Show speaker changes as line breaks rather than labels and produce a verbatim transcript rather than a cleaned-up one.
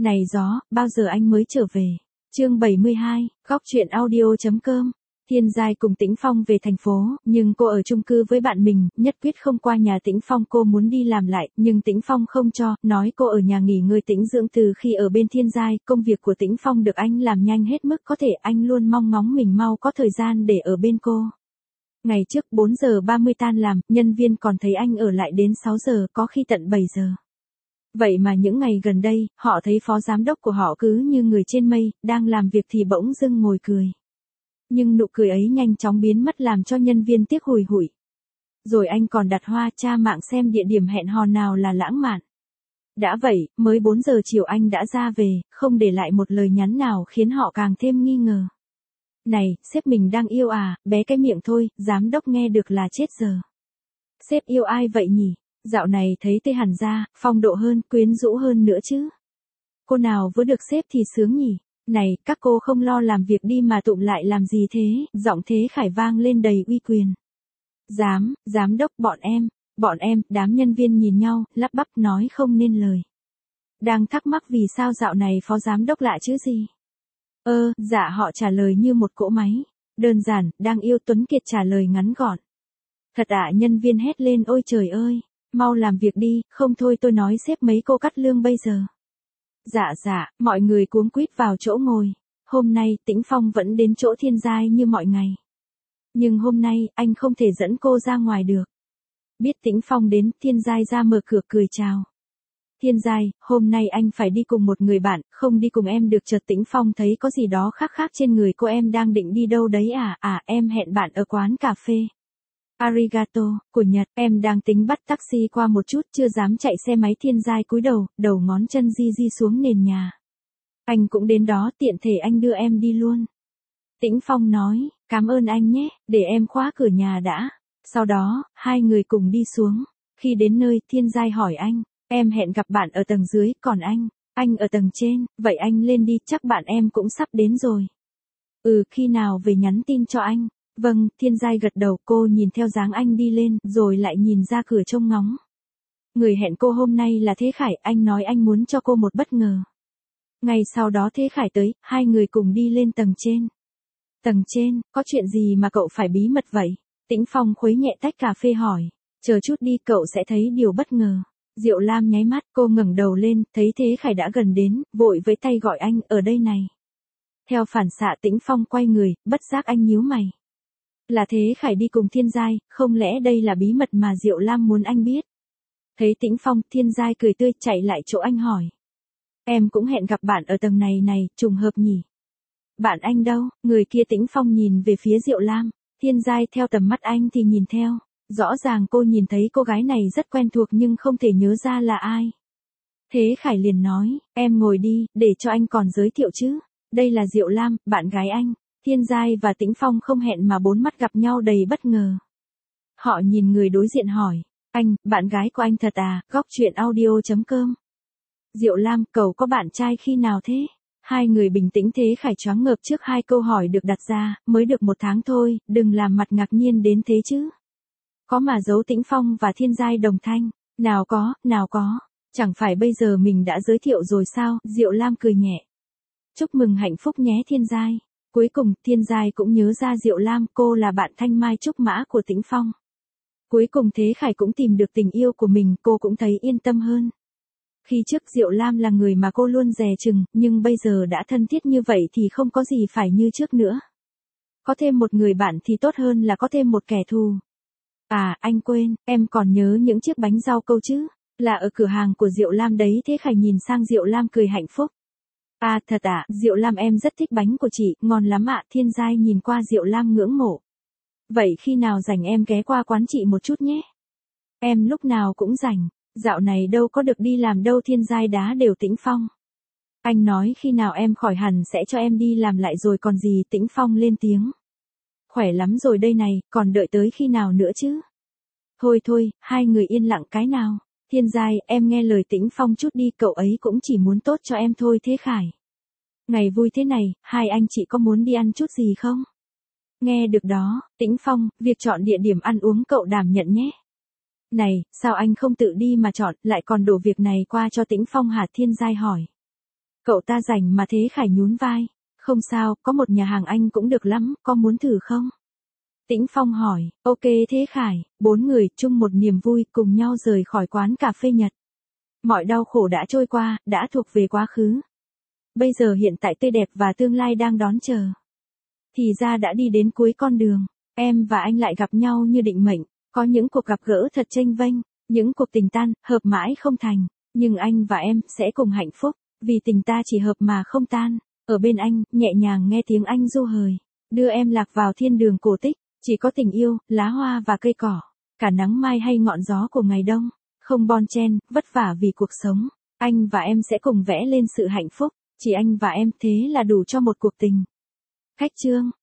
Này gió, bao giờ anh mới trở về? Chương bảy mươi hai, góc truyện audio.com. Thiên Giai cùng Tĩnh Phong về thành phố, nhưng cô ở chung cư với bạn mình, nhất quyết không qua nhà Tĩnh Phong. Cô muốn đi làm lại, nhưng Tĩnh Phong không cho, nói cô ở nhà nghỉ ngơi tĩnh dưỡng. Từ khi ở bên Thiên Giai, công việc của Tĩnh Phong được anh làm nhanh hết mức có thể, anh luôn mong ngóng mình mau có thời gian để ở bên cô. Ngày trước bốn giờ ba mươi tan làm, nhân viên còn thấy anh ở lại đến sáu giờ, có khi tận bảy giờ. Vậy mà những ngày gần đây, họ thấy phó giám đốc của họ cứ như người trên mây, đang làm việc thì bỗng dưng ngồi cười. Nhưng nụ cười ấy nhanh chóng biến mất làm cho nhân viên tiếc hùi hụi. Rồi anh còn đặt hoa tra mạng xem địa điểm hẹn hò nào là lãng mạn. Đã vậy, mới bốn giờ chiều anh đã ra về, không để lại một lời nhắn nào khiến họ càng thêm nghi ngờ. Này, sếp mình đang yêu à, bé cái miệng thôi, giám đốc nghe được là chết giờ. Sếp yêu ai vậy nhỉ? Dạo này thấy tê hẳn ra, phong độ hơn, quyến rũ hơn nữa chứ. Cô nào vừa được sếp thì sướng nhỉ? Này, các cô không lo làm việc đi mà tụm lại làm gì thế? Giọng Thế Khải vang lên đầy uy quyền. Giám, giám đốc, bọn em, bọn em, đám nhân viên nhìn nhau, lắp bắp nói không nên lời. Đang thắc mắc vì sao dạo này phó giám đốc lạ chứ gì? Ơ, dạ họ trả lời như một cỗ máy. Đơn giản, đang yêu. Tuấn Kiệt trả lời ngắn gọn. Thật ạ, à, nhân viên hét lên ôi trời ơi. Mau làm việc đi, không thôi tôi nói sếp mấy cô cắt lương bây giờ. Dạ dạ, mọi người cuống quýt vào chỗ ngồi. Hôm nay, Tĩnh Phong vẫn đến chỗ Thiên Giai như mọi ngày. Nhưng hôm nay, anh không thể dẫn cô ra ngoài được. Biết Tĩnh Phong đến, Thiên Giai ra mở cửa cười chào. Thiên Giai, hôm nay anh phải đi cùng một người bạn, không đi cùng em được. Chợt Tĩnh Phong thấy có gì đó khác khác trên người cô. Em đang định đi đâu đấy à? À, em hẹn bạn ở quán cà phê. Arigato, của Nhật, em đang tính bắt taxi qua một chút, chưa dám chạy xe máy. Thiên Giai cúi đầu, đầu ngón chân di di xuống nền nhà. Anh cũng đến đó, tiện thể anh đưa em đi luôn. Tĩnh Phong nói, cảm ơn anh nhé, để em khóa cửa nhà đã. Sau đó, hai người cùng đi xuống. Khi đến nơi, Thiên Giai hỏi anh, em hẹn gặp bạn ở tầng dưới, còn anh, anh ở tầng trên, vậy anh lên đi, chắc bạn em cũng sắp đến rồi. Ừ, khi nào về nhắn tin cho anh. Vâng, Thiên Giai gật đầu. Cô nhìn theo dáng anh đi lên, rồi lại nhìn ra cửa trông ngóng. Người hẹn cô hôm nay là Thế Khải, anh nói anh muốn cho cô một bất ngờ. Ngày sau đó Thế Khải tới, hai người cùng đi lên tầng trên. Tầng trên, có chuyện gì mà cậu phải bí mật vậy? Tĩnh Phong khuấy nhẹ tách cà phê hỏi. Chờ chút đi, cậu sẽ thấy điều bất ngờ. Diệu Lam nháy mắt, cô ngẩng đầu lên, thấy Thế Khải đã gần đến, vội với tay gọi anh, ở đây này. Theo phản xạ Tĩnh Phong quay người, bất giác anh nhíu mày. Là Thế Khải đi cùng Thiên Giai, không lẽ đây là bí mật mà Diệu Lam muốn anh biết? Thấy Tĩnh Phong, Thiên Giai cười tươi chạy lại chỗ anh hỏi. Em cũng hẹn gặp bạn ở tầng này này, trùng hợp nhỉ? Bạn anh đâu? Người kia. Tĩnh Phong nhìn về phía Diệu Lam. Thiên Giai theo tầm mắt anh thì nhìn theo. Rõ ràng cô nhìn thấy cô gái này rất quen thuộc nhưng không thể nhớ ra là ai. Thế Khải liền nói, em ngồi đi, để cho anh còn giới thiệu chứ. Đây là Diệu Lam, bạn gái anh. Thiên Giai và Tĩnh Phong không hẹn mà bốn mắt gặp nhau đầy bất ngờ. Họ nhìn người đối diện hỏi, anh, bạn gái của anh thật à? Góc truyện audio.com. Diệu Lam, cậu có bạn trai khi nào thế? Hai người bình tĩnh. Thế Khải choáng ngợp trước hai câu hỏi được đặt ra, mới được một tháng thôi, đừng làm mặt ngạc nhiên đến thế chứ. Có mà giấu Tĩnh Phong và Thiên Giai đồng thanh, nào có, nào có, chẳng phải bây giờ mình đã giới thiệu rồi sao? Diệu Lam cười nhẹ. Chúc mừng hạnh phúc nhé Thiên Giai. Cuối cùng, Thiên Giai cũng nhớ ra Diệu Lam, cô là bạn thanh mai trúc mã của Tĩnh Phong. Cuối cùng Thế Khải cũng tìm được tình yêu của mình, cô cũng thấy yên tâm hơn. Khi trước Diệu Lam là người mà cô luôn dè chừng, nhưng bây giờ đã thân thiết như vậy thì không có gì phải như trước nữa. Có thêm một người bạn thì tốt hơn là có thêm một kẻ thù. À, anh quên, em còn nhớ những chiếc bánh rau câu chứ? Là ở cửa hàng của Diệu Lam đấy. Thế Khải nhìn sang Diệu Lam cười hạnh phúc. À, thật ạ, à, Diệu Lam em rất thích bánh của chị, ngon lắm ạ. Thiên Giai nhìn qua Diệu Lam ngưỡng mộ. Vậy khi nào rảnh em ghé qua quán chị một chút nhé. Em lúc nào cũng rảnh, dạo này đâu có được đi làm đâu. Thiên Giai đá đều Tĩnh Phong. Anh nói khi nào em khỏi hẳn sẽ cho em đi làm lại rồi còn gì. Tĩnh Phong lên tiếng. Khỏe lắm rồi đây này, còn đợi tới khi nào nữa chứ? Thôi thôi, hai người yên lặng cái nào. Thiên Giai, em nghe lời Tĩnh Phong chút đi, cậu ấy cũng chỉ muốn tốt cho em thôi. Thế Khải. Ngày vui thế này, hai anh chị có muốn đi ăn chút gì không? Nghe được đó, Tĩnh Phong, việc chọn địa điểm ăn uống cậu đảm nhận nhé. Này, sao anh không tự đi mà chọn, lại còn đổ việc này qua cho Tĩnh Phong hả? Thiên Giai hỏi. Cậu ta rảnh mà Thế Khải nhún vai. Không sao, có một nhà hàng Anh cũng được lắm, có muốn thử không? Tĩnh Phong hỏi, ok Thế Khải, bốn người chung một niềm vui cùng nhau rời khỏi quán cà phê Nhật. Mọi đau khổ đã trôi qua, đã thuộc về quá khứ. Bây giờ hiện tại tươi đẹp và tương lai đang đón chờ. Thì ra đã đi đến cuối con đường, em và anh lại gặp nhau như định mệnh, có những cuộc gặp gỡ thật chênh vênh, những cuộc tình tan, hợp mãi không thành, nhưng anh và em sẽ cùng hạnh phúc, vì tình ta chỉ hợp mà không tan. Ở bên anh, nhẹ nhàng nghe tiếng anh du hời, đưa em lạc vào thiên đường cổ tích, chỉ có tình yêu, lá hoa và cây cỏ, cả nắng mai hay ngọn gió của ngày đông, không bon chen, vất vả vì cuộc sống, anh và em sẽ cùng vẽ lên sự hạnh phúc, chỉ anh và em thế là đủ cho một cuộc tình. Khách chương